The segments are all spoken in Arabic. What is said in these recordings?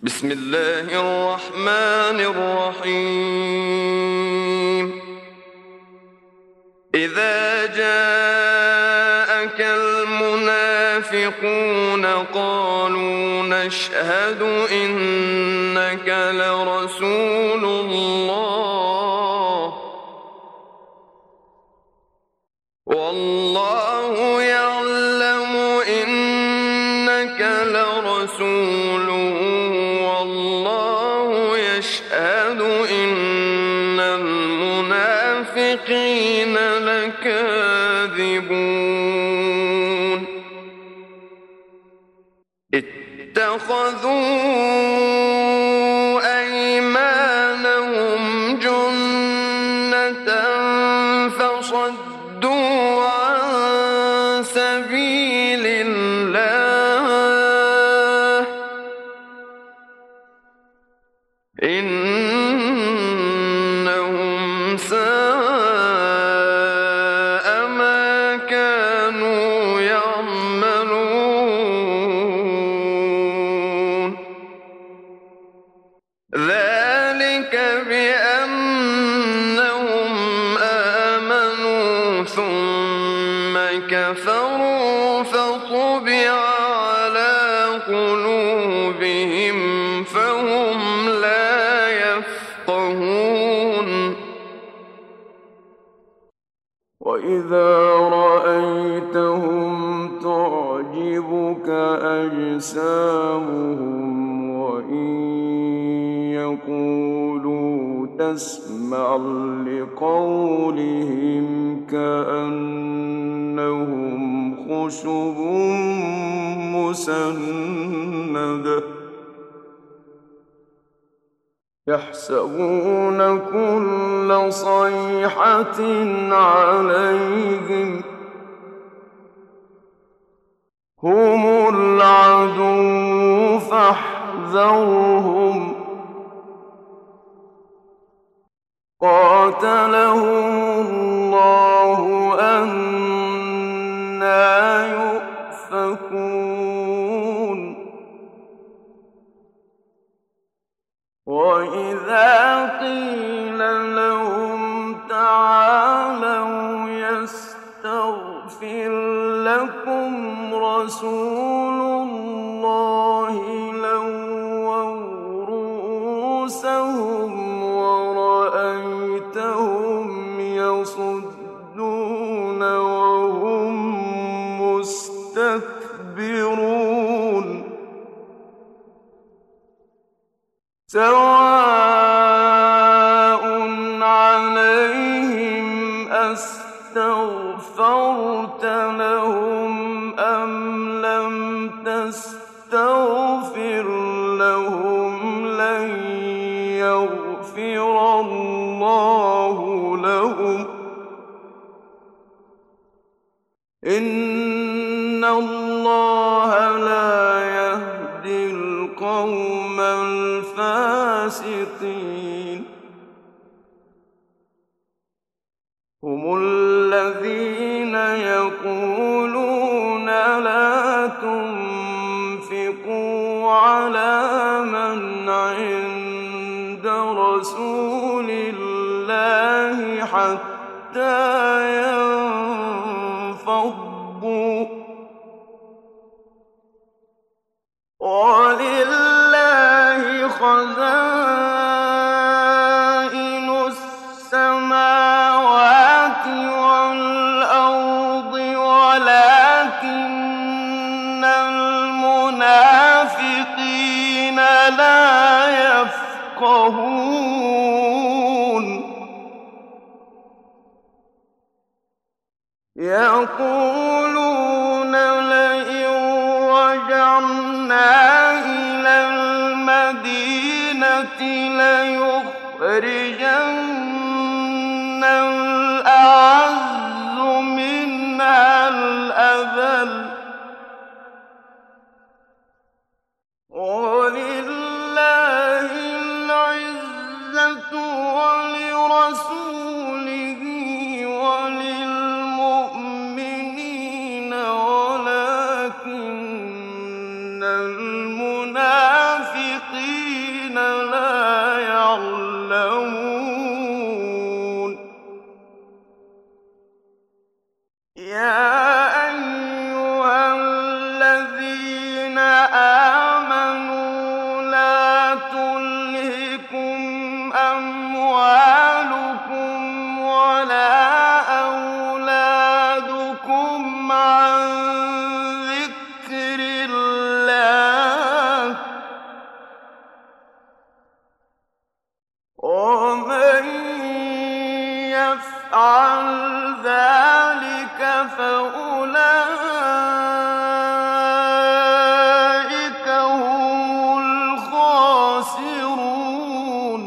بسم الله الرحمن الرحيم إذا جاءك المنافقون قالوا نشهد إنك لرسول الله والله يعلم إنك لرسوله والله يشهد إن المنافقين لكاذبون اتخذوا أيمانهم جنة فصدوا عن سبيل الله إنهم ساء ما كانوا يعملون ذلك بأنهم آمنوا ثم كفروا فطبع على قلوبهم فهم لا يفقهون وإذا رأيتهم تعجبك أجسامهم وإن يقولوا تسمع لقولهم كأنهم خشب مسندة يحسبون كل صيحة عليهم هم العدو فاحذرهم قاتلهم الله أنى يؤفكون وإذا قيل لهم تعالوا يستغفر لكم رسول الله لووا رؤوسهم ورأيتهم يصدون وهم مستكبرون سواء عليهم أستغفرت لهم أم لم تستغفر لهم لن يغفر الله لهم إن الله لا يهدي القوم الفاسقين هم الذين يقولون لا تنفقوا على من عند رسول الله حتى ينفضوا ولله خزائن السماوات والأرض ولكن المنافقين لا يفقهون يقولون لئن رجعنا إلى المدينة ليخرجن الأعز منها الأذل ولله العزة ولرسوله وللمؤمنين ولكن المنافقين الذين لا يعلمون يا أيها الذين آمنوا لا تلهكم أموالكم ولا أولادكم عن ذكر الله ومن يفعل ذلك فأولئك هم الخاسرون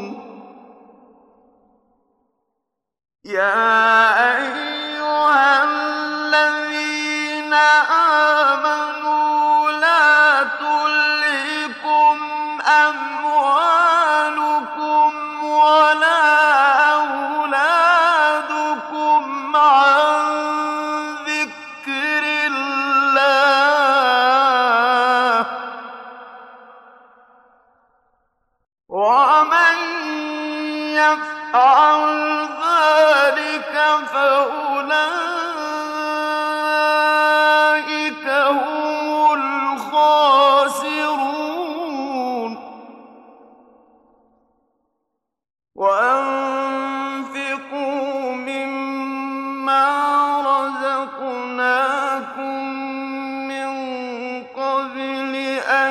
يا أيها الذين آمنوا لا تلهكم أموالكم ولا أولادكم عن ذكر الله ومن يفعل ذلك فأولئك هم الخاسرون وأنفقوا مما رزقناكم من قبل أن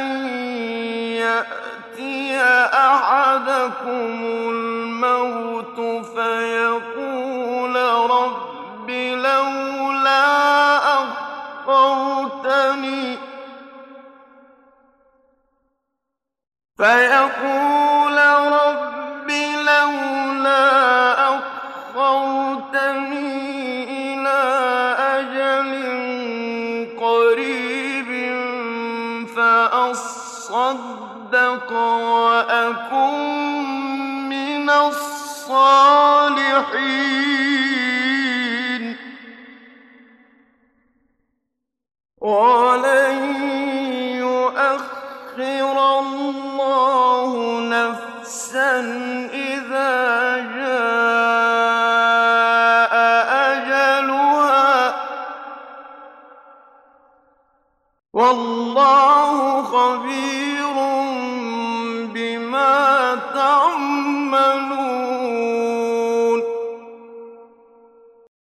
يأتي أحدكم الموت فيقول رب لولا أخرتني إلى أجل قريب فأصدق وأكن من الصالحين ولن يؤخر الله نفسا إذا جاء أجلها والله خبير